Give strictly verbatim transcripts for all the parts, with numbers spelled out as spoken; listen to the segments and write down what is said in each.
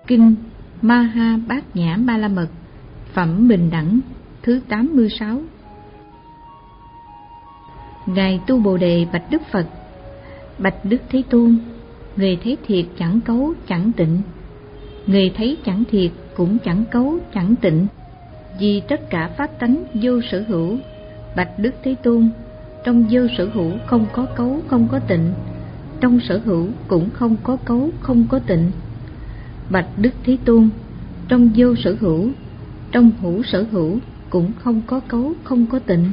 Kinh Maha Bát Nhã Ba La Mật, phẩm bình đẳng thứ tám mươi sáu. Ngài Tu Bồ Đề bạch Đức Phật: Bạch Đức Thế Tôn, người thấy thiệt chẳng cấu chẳng tịnh, người thấy chẳng thiệt cũng chẳng cấu chẳng tịnh, vì tất cả pháp tánh vô sở hữu. Bạch Đức Thế Tôn, trong vô sở hữu không có cấu không có tịnh, trong sở hữu cũng không có cấu không có tịnh. Bạch Đức Thế Tôn, trong vô sở hữu, trong hữu sở hữu cũng không có cấu không có tịnh.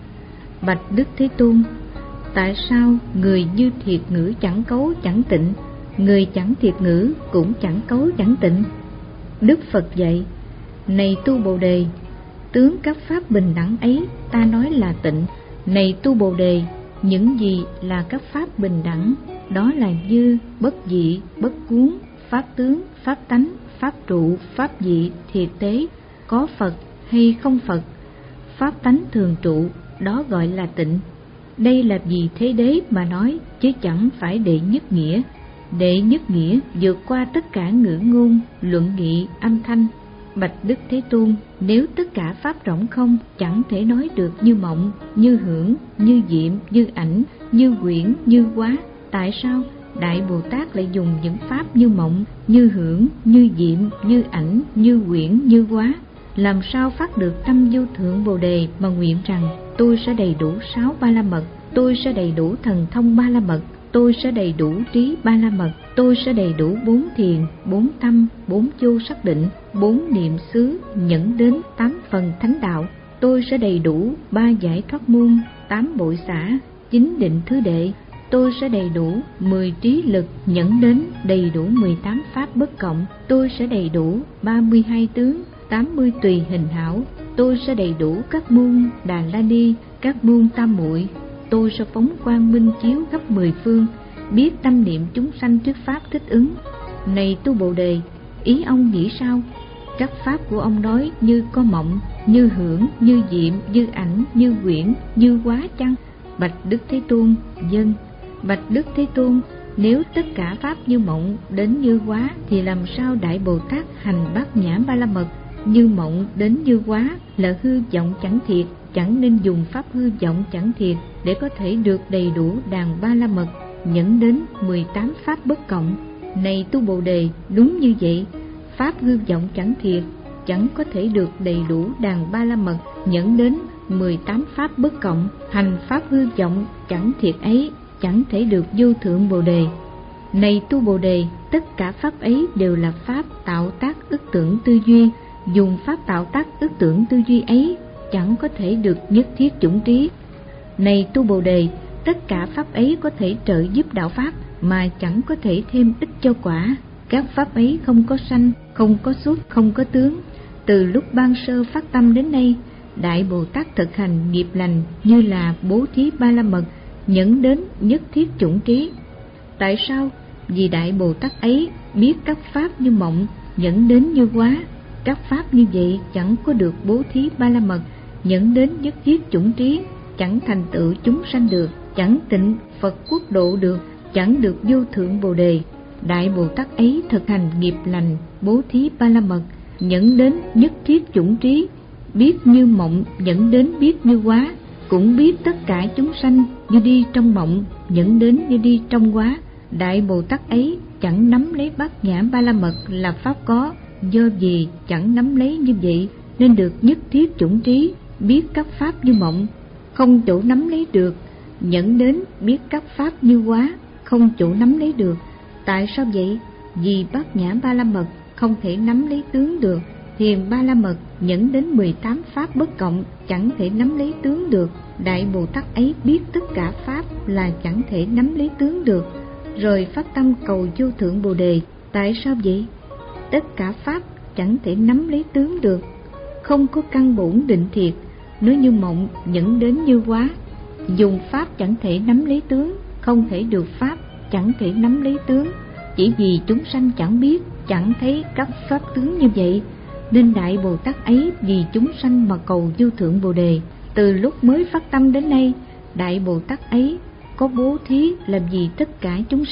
Bạch Đức Thế Tôn, tại sao người như thiệt ngữ chẳng cấu chẳng tịnh, người chẳng thiệt ngữ cũng chẳng cấu chẳng tịnh? Đức Phật dạy: Này Tu Bồ Đề, tướng các pháp bình đẳng ấy ta nói là tịnh. Này Tu Bồ Đề, những gì là các pháp bình đẳng? Đó là như bất dị, bất cuốn, pháp tướng, pháp tánh, pháp trụ, pháp dị, thiệt tế, có Phật hay không Phật, pháp tánh thường trụ, đó gọi là tịnh. Đây là vì Thế Đế mà nói, chứ chẳng phải đệ nhất nghĩa. Đệ nhất nghĩa vượt qua tất cả ngữ ngôn, luận nghị, âm thanh. Bạch Đức Thế Tôn, nếu tất cả pháp rỗng không, chẳng thể nói được như mộng, như hưởng, như diệm, như ảnh, như quyển, như hóa, tại sao Đại Bồ Tát lại dùng những pháp như mộng, như hưởng, như diệm, như ảnh, như quyển, như hóa? Làm sao phát được tâm vô thượng Bồ Đề mà nguyện rằng tôi sẽ đầy đủ sáu ba la mật, tôi sẽ đầy đủ thần thông ba la mật, tôi sẽ đầy đủ trí ba la mật, tôi sẽ đầy đủ bốn thiền, bốn tâm, bốn vô xác định, bốn niệm xứ, nhẫn đến tám phần thánh đạo, tôi sẽ đầy đủ ba giải thoát môn, tám bội xả, chín định thứ đệ, tôi sẽ đầy đủ mười trí lực, nhẫn đến đầy đủ mười tám pháp bất cộng, tôi sẽ đầy đủ ba mươi hai tướng, tám mươi tùy hình hảo, tôi sẽ đầy đủ các môn Đà La Ni, các môn tam muội, tôi sẽ phóng quang minh chiếu khắp mười phương, biết tâm niệm chúng sanh trước pháp thích ứng. Này Tu Bồ Đề, ý ông nghĩ sao? Các pháp của ông nói như có mộng, như hưởng, như diệm, như ảnh, như quyển, như hóa chăng? Bạch Đức Thế Tôn, vâng. Bạch Đức Thế Tôn, nếu tất cả pháp như mộng đến như hóa, thì làm sao Đại Bồ Tát hành Bát Nhã Ba La Mật? Như mộng đến như hóa là hư vọng chẳng thiệt, chẳng nên dùng pháp hư vọng chẳng thiệt để có thể được đầy đủ đàn ba la mật, nhẫn đến mười tám pháp bất cộng. Này Tu Bồ Đề, đúng như vậy, pháp hư vọng chẳng thiệt chẳng có thể được đầy đủ đàn ba la mật, nhẫn đến mười tám pháp bất cộng. Hành pháp hư vọng chẳng thiệt ấy chẳng thể được vô thượng Bồ Đề. Này Tu Bồ Đề, tất cả pháp ấy đều là pháp tạo tác ức tưởng tư duy, dùng pháp tạo tác ức tưởng tư duy ấy chẳng có thể được nhất thiết chủng trí. Này Tu Bồ Đề, tất cả pháp ấy có thể trợ giúp đạo pháp mà chẳng có thể thêm ích cho quả. Các pháp ấy không có sanh, không có xuất, không có tướng. Từ lúc ban sơ phát tâm đến nay, Đại Bồ Tát thực hành nghiệp lành như là bố thí ba la mật, nhẫn đến nhất thiết chủng trí. Tại sao? Vì Đại Bồ Tát ấy biết các pháp như mộng, nhẫn đến như hóa. Các pháp như vậy chẳng có được bố thí ba la mật, nhẫn đến nhất thiết chủng trí, chẳng thành tựu chúng sanh được, chẳng tịnh Phật quốc độ được, chẳng được vô thượng Bồ Đề. Đại Bồ Tát ấy thực hành nghiệp lành, bố thí ba la mật, nhẫn đến nhất thiết chủng trí, biết như mộng, nhẫn đến biết như hóa, cũng biết tất cả chúng sanh như đi trong mộng, nhẫn đến như đi trong hóa. Đại Bồ Tát ấy chẳng nắm lấy Bát Nhã Ba La Mật là pháp có, do vì chẳng nắm lấy như vậy nên được nhất thiết chủng trí, biết các pháp như mộng, không chỗ nắm lấy được, nhẫn đến biết các pháp như hóa, không chỗ nắm lấy được. Tại sao vậy? Vì Bát Nhã Ba La Mật không thể nắm lấy tướng được, thiền ba la mật nhẫn đến mười tám pháp bất cộng chẳng thể nắm lấy tướng được. Đại Bồ Tát ấy biết tất cả pháp là chẳng thể nắm lấy tướng được, rồi phát tâm cầu vô thượng Bồ Đề. Tại sao vậy? Tất cả pháp chẳng thể nắm lấy tướng được, không có căn bổn định thiệt, nói như mộng, nhẫn đến như hóa. Dùng pháp chẳng thể nắm lấy tướng, không thể được pháp chẳng thể nắm lấy tướng. Chỉ vì chúng sanh chẳng biết, chẳng thấy các pháp tướng như vậy, nên Đại Bồ Tát ấy vì chúng sanh mà cầu vô thượng Bồ Đề. Từ lúc mới phát tâm đến nay, Đại Bồ Tát ấy có bố thí làm vì tất cả chúng sanh,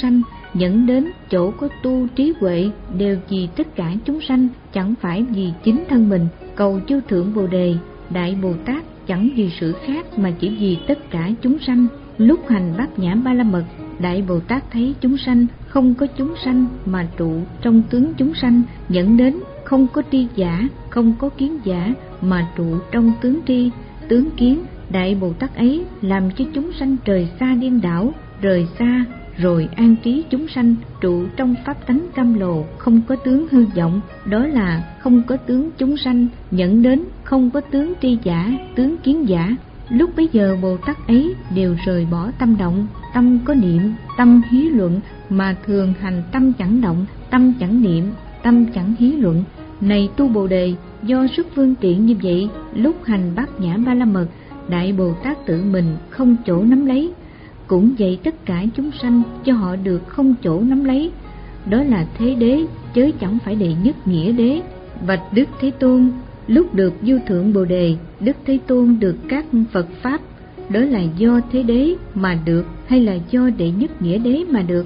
dẫn đến chỗ có tu trí huệ đều vì tất cả chúng sanh, chẳng phải vì chính thân mình. Cầu vô thượng Bồ Đề, Đại Bồ Tát chẳng vì sự khác mà chỉ vì tất cả chúng sanh. Lúc hành Bát Nhã Ba La Mật, Đại Bồ Tát thấy chúng sanh không có chúng sanh mà trụ trong tướng chúng sanh, dẫn đến không có tri giả, không có kiến giả mà trụ trong tướng tri, tướng kiến. Đại Bồ Tát ấy làm cho chúng sanh rời xa điên đảo, rời xa rồi an trí chúng sanh trụ trong pháp tánh cam lồ, không có tướng hư vọng, đó là không có tướng chúng sanh, dẫn đến không có tướng tri giả, tướng kiến giả. Lúc bấy giờ Bồ Tát ấy đều rời bỏ tâm động, tâm có niệm, tâm hí luận, mà thường hành tâm chẳng động, tâm chẳng niệm, tâm chẳng hí luận. Này tu Bồ Đề, do sức phương tiện như vậy, lúc hành Bát Nhã Ba La Mật, Đại Bồ Tát tự mình không chỗ nắm lấy, cũng dạy tất cả chúng sanh cho họ được không chỗ nắm lấy. Đó là thế đế, chớ chẳng phải đệ nhất nghĩa đế. Bạch Đức Thế Tôn, lúc được vô thượng Bồ Đề, Đức Thế Tôn được các Phật Pháp, đó là do thế đế mà được hay là do đệ nhất nghĩa đế mà được?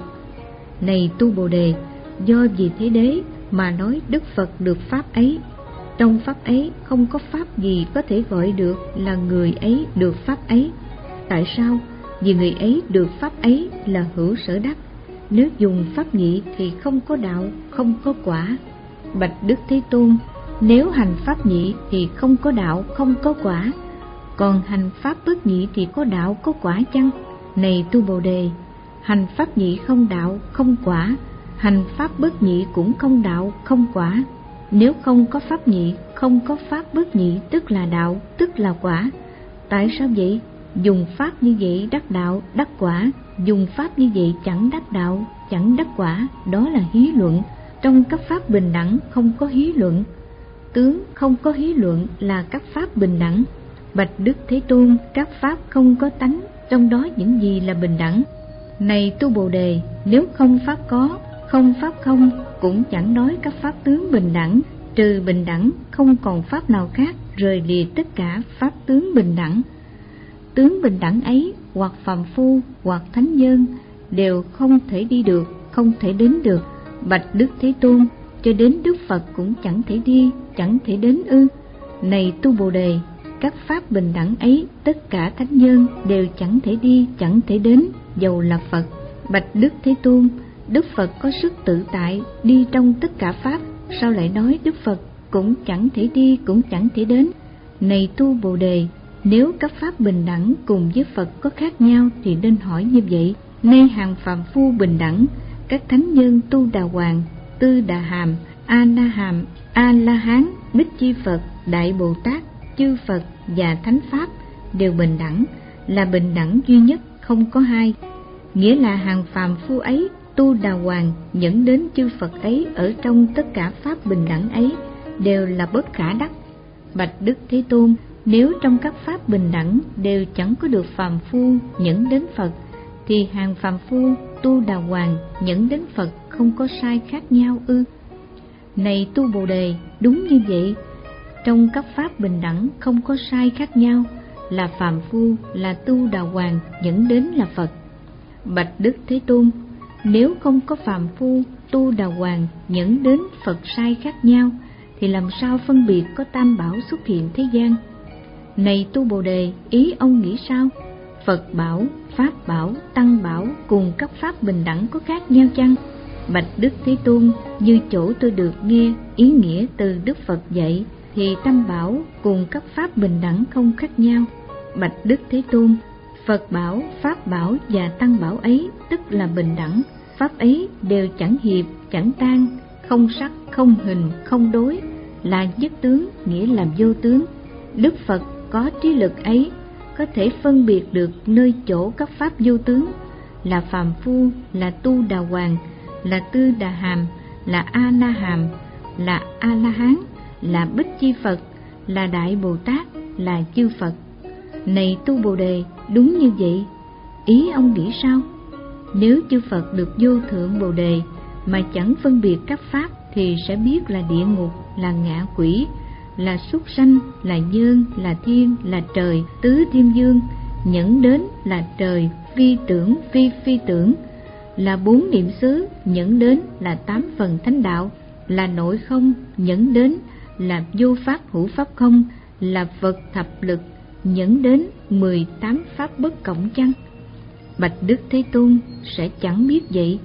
Này tu Bồ Đề, do vì thế đế mà nói Đức Phật được Pháp ấy. Trong Pháp ấy không có Pháp gì có thể gọi được là người ấy được Pháp ấy. Tại sao? Vì người ấy được Pháp ấy là hữu sở đắc. Nếu dùng Pháp nhị thì không có đạo, không có quả. Bạch Đức Thế Tôn, nếu hành Pháp nhị thì không có đạo, không có quả. Còn hành Pháp bất nhị thì có đạo, có quả chăng? Này tu Bồ Đề, hành Pháp nhị không đạo, không quả, hành Pháp bất nhị cũng không đạo, không quả. Nếu không có Pháp nhị, không có Pháp bất nhị, tức là đạo, tức là quả. Tại sao vậy? Dùng Pháp như vậy đắc đạo, đắc quả. Dùng Pháp như vậy chẳng đắc đạo, chẳng đắc quả. Đó là hí luận. Trong các Pháp bình đẳng không có hí luận. Tướng không có hí luận là các Pháp bình đẳng. Bạch Đức Thế Tôn, các Pháp không có tánh, trong đó những gì là bình đẳng? Này tu Bồ Đề, nếu không Pháp có, không Pháp không, cũng chẳng nói các Pháp tướng bình đẳng. Trừ bình đẳng, không còn Pháp nào khác, rời lìa tất cả Pháp tướng bình đẳng. Tướng bình đẳng ấy, hoặc phàm phu, hoặc thánh nhân, đều không thể đi được, không thể đến được. Bạch Đức Thế Tôn, cho đến Đức Phật cũng chẳng thể đi, chẳng thể đến ư? Này tu Bồ Đề, các Pháp bình đẳng ấy, tất cả thánh nhân đều chẳng thể đi, chẳng thể đến, dầu là Phật. Bạch Đức Thế Tôn, Đức Phật có sức tự tại, đi trong tất cả Pháp, sao lại nói Đức Phật cũng chẳng thể đi, cũng chẳng thể đến? Này tu Bồ Đề, nếu các Pháp bình đẳng cùng với Phật có khác nhau thì nên hỏi như vậy. Nay hàng phàm phu bình đẳng, các thánh nhân Tu Đà Hoàng, Tư Đà Hàm, A Na Hàm, A La Hán, Bích Chi Phật, Đại Bồ Tát, chư Phật và thánh Pháp đều bình đẳng, là bình đẳng duy nhất, không có hai. Nghĩa là hàng phàm phu ấy, Tu Đà Hoàng dẫn đến chư Phật ấy ở trong tất cả Pháp bình đẳng ấy đều là bất khả đắc. Bạch Đức Thế Tôn, nếu trong các Pháp bình đẳng đều chẳng có được phàm phu dẫn đến Phật, thì hàng phàm phu Tu Đà Hoàng dẫn đến Phật không có sai khác nhau ư? Này tu Bồ Đề, đúng như vậy. Trong các Pháp bình đẳng không có sai khác nhau, là phàm phu, là Tu Đà Hoàng dẫn đến là Phật. Bạch Đức Thế Tôn, nếu không có phàm phu, Tu Đà Hoàng dẫn đến Phật sai khác nhau, thì làm sao phân biệt có tam bảo xuất hiện thế gian? Này tu Bồ Đề, ý ông nghĩ sao? Phật bảo, Pháp bảo, Tăng bảo cùng các Pháp bình đẳng có khác nhau chăng? Bạch Đức Thế Tôn, như chỗ tôi được nghe ý nghĩa từ Đức Phật dạy, thì Tam bảo cùng các Pháp bình đẳng không khác nhau. Bạch Đức Thế Tôn, Phật bảo, Pháp bảo và Tăng bảo ấy tức là bình đẳng. Pháp ấy đều chẳng hiệp, chẳng tan, không sắc, không hình, không đối, là nhất tướng, nghĩa là vô tướng. Đức Phật có trí lực ấy, có thể phân biệt được nơi chỗ các Pháp vô tướng, là phàm phu, là Tu Đà Hoàng, là Tư Đà Hàm, là A Na Hàm, là A La Hán, là Bích Chi Phật, là Đại Bồ Tát, là chư Phật. Này tu Bồ Đề, đúng như vậy. Ý ông nghĩ sao? Nếu chư Phật được vô thượng Bồ Đề mà chẳng phân biệt các Pháp, thì sẽ biết là địa ngục, là ngạ quỷ, là súc sanh, là nhân, là thiên, là trời, tứ thiên dương, nhẫn đến là trời, phi tưởng, phi phi tưởng, là bốn niệm xứ nhẫn đến là tám phần thánh đạo, là nội không nhẫn đến là vô pháp hữu pháp không, là Phật thập lực nhẫn đến mười tám pháp bất cộng chăng? Bạch Đức Thế Tôn sẽ chẳng biết vậy.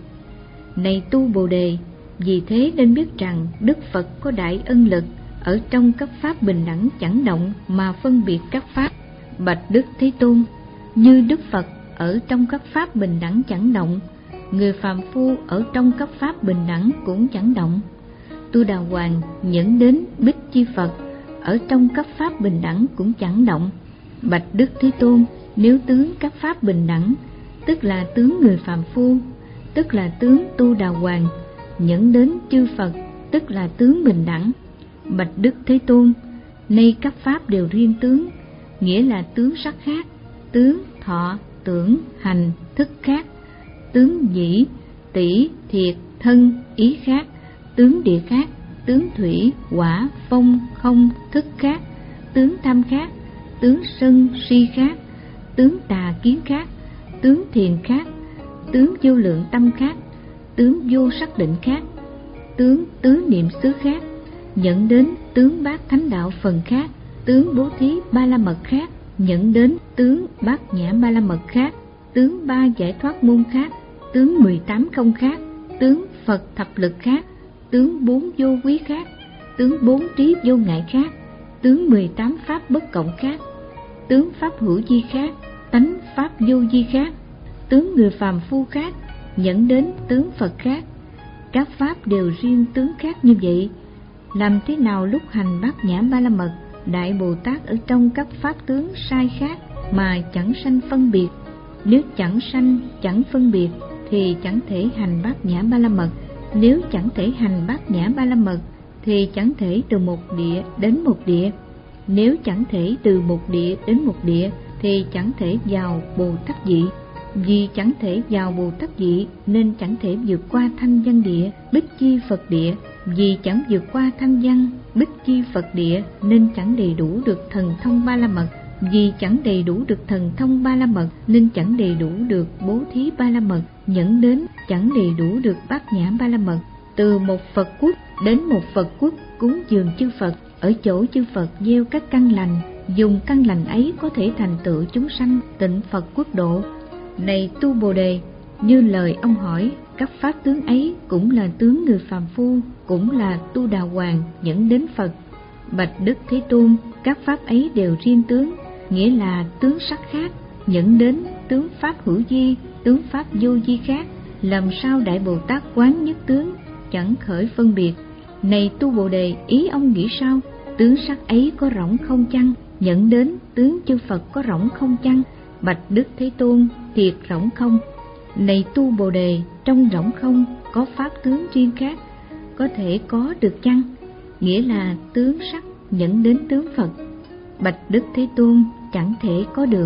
Này tu Bồ Đề, vì thế nên biết rằng Đức Phật có đại ân lực, ở trong các pháp bình đẳng chẳng động mà phân biệt các pháp. Bạch Đức Thế Tôn, như Đức Phật ở trong các pháp bình đẳng chẳng động, người phàm phu ở trong các pháp bình đẳng cũng chẳng động. Tu Đà Hoàng nhẫn đến Bích Chi Phật, ở trong các pháp bình đẳng cũng chẳng động. Bạch Đức Thế Tôn, nếu tướng các pháp bình đẳng, tức là tướng người phàm phu, tức là tướng Tu Đà Hoàng, nhẫn đến chư Phật, tức là tướng bình đẳng. Bạch Đức Thế Tôn, nay các pháp đều riêng tướng, nghĩa là tướng sắc khác, tướng thọ, tưởng, hành, thức khác, tướng nhĩ, tỷ, thiệt, thân, ý khác, tướng địa khác, tướng thủy, hỏa, phong, không, thức khác, tướng tham khác, tướng sân, si khác, tướng tà kiến khác, tướng thiền khác, tướng vô lượng tâm khác, tướng vô sắc định khác, tướng tứ niệm xứ khác, nhận đến tướng bát thánh đạo phần khác, tướng bố thí ba la mật khác, nhận đến tướng bát nhã ba la mật khác, tướng ba giải thoát môn khác, tướng mười tám không khác, tướng Phật thập lực khác, tướng bốn vô quý khác, tướng bốn trí vô ngại khác, tướng mười tám pháp bất cộng khác, tướng pháp hữu vi khác, tánh pháp vô vi khác, tướng người phàm phu khác, nhận đến tướng Phật khác. Các pháp đều riêng tướng khác như vậy. Làm thế nào lúc hành bát nhã ba la mật, Đại Bồ Tát ở trong các pháp tướng sai khác mà chẳng sanh phân biệt? Nếu chẳng sanh, chẳng phân biệt thì chẳng thể hành bát nhã ba la mật. Nếu chẳng thể hành bát nhã ba la mật thì chẳng thể từ một địa đến một địa. Nếu chẳng thể từ một địa đến một địa thì chẳng thể vào Bồ Tát vị. Vì chẳng thể vào Bồ Tát vị nên chẳng thể vượt qua thanh văn địa, Bích Chi Phật địa. Vì chẳng vượt qua thanh văn, Bích Chi Phật địa nên chẳng đầy đủ được thần thông ba la mật. Vì chẳng đầy đủ được thần thông ba la mật nên chẳng đầy đủ được bố thí ba la mật, nhẫn đến chẳng đầy đủ được bát nhã ba la mật. Từ một Phật quốc đến một Phật quốc cúng dường chư Phật, ở chỗ chư Phật gieo các căn lành, dùng căn lành ấy có thể thành tựu chúng sanh tịnh Phật quốc độ. Này tu Bồ Đề, như lời ông hỏi, các pháp tướng ấy cũng là tướng người phàm phu, cũng là Tu Đà Hoàng dẫn đến Phật. Bạch Đức Thế Tôn, các pháp ấy đều riêng tướng, nghĩa là tướng sắc khác, dẫn đến tướng pháp hữu vi, tướng pháp vô vi khác. Làm sao Đại Bồ Tát quán nhất tướng, chẳng khởi phân biệt? Này tu Bồ Đề, ý ông nghĩ sao? Tướng sắc ấy có rỗng không chăng? Dẫn đến tướng chư Phật có rỗng không chăng? Bạch Đức Thế Tôn, thiệt rỗng không. Này tu Bồ Đề, trong rỗng không có pháp tướng riêng khác, có thể có được chăng? Nghĩa là tướng sắc dẫn đến tướng Phật. Bạch Đức Thế Tôn, chẳng thể có được.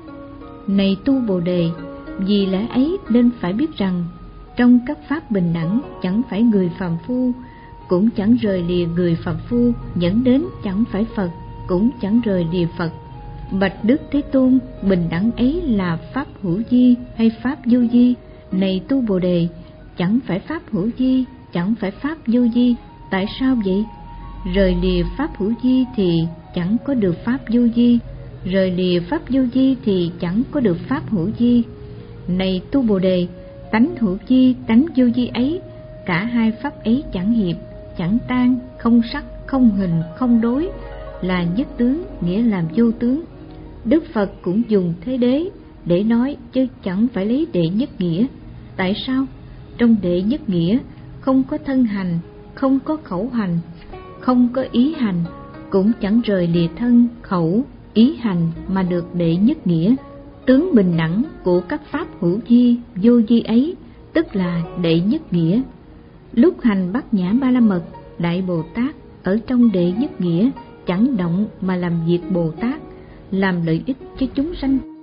Này tu Bồ Đề, vì lẽ ấy nên phải biết rằng trong các pháp bình đẳng chẳng phải người phàm phu, cũng chẳng rời lìa người phàm phu, dẫn đến chẳng phải Phật, cũng chẳng rời lìa Phật. Bạch Đức Thế Tôn, bình đẳng ấy là pháp hữu vi hay pháp vô vi? Này tu Bồ Đề, chẳng phải pháp hữu vi, chẳng phải pháp vô vi. Tại sao vậy? Rời lìa pháp hữu vi thì chẳng có được pháp vô vi, rời lìa pháp vô vi thì chẳng có được pháp hữu vi. Này tu Bồ Đề, tánh hữu vi, tánh vô vi ấy, cả hai pháp ấy chẳng hiệp, chẳng tan, không sắc, không hình, không đối, là nhất tướng, nghĩa là vô tướng. Đức Phật cũng dùng thế đế để nói, chứ chẳng phải lấy đệ nhất nghĩa. Tại sao? Trong đệ nhất nghĩa không có thân hành, không có khẩu hành, không có ý hành, cũng chẳng rời lìa thân, khẩu, ý hành mà được đệ nhất nghĩa. Tướng bình đẳng của các pháp hữu vi, vô vi ấy, tức là đệ nhất nghĩa. Lúc hành bát nhã ba la mật, Đại Bồ Tát ở trong đệ nhất nghĩa chẳng động mà làm việc Bồ Tát, làm lợi ích cho chúng sanh.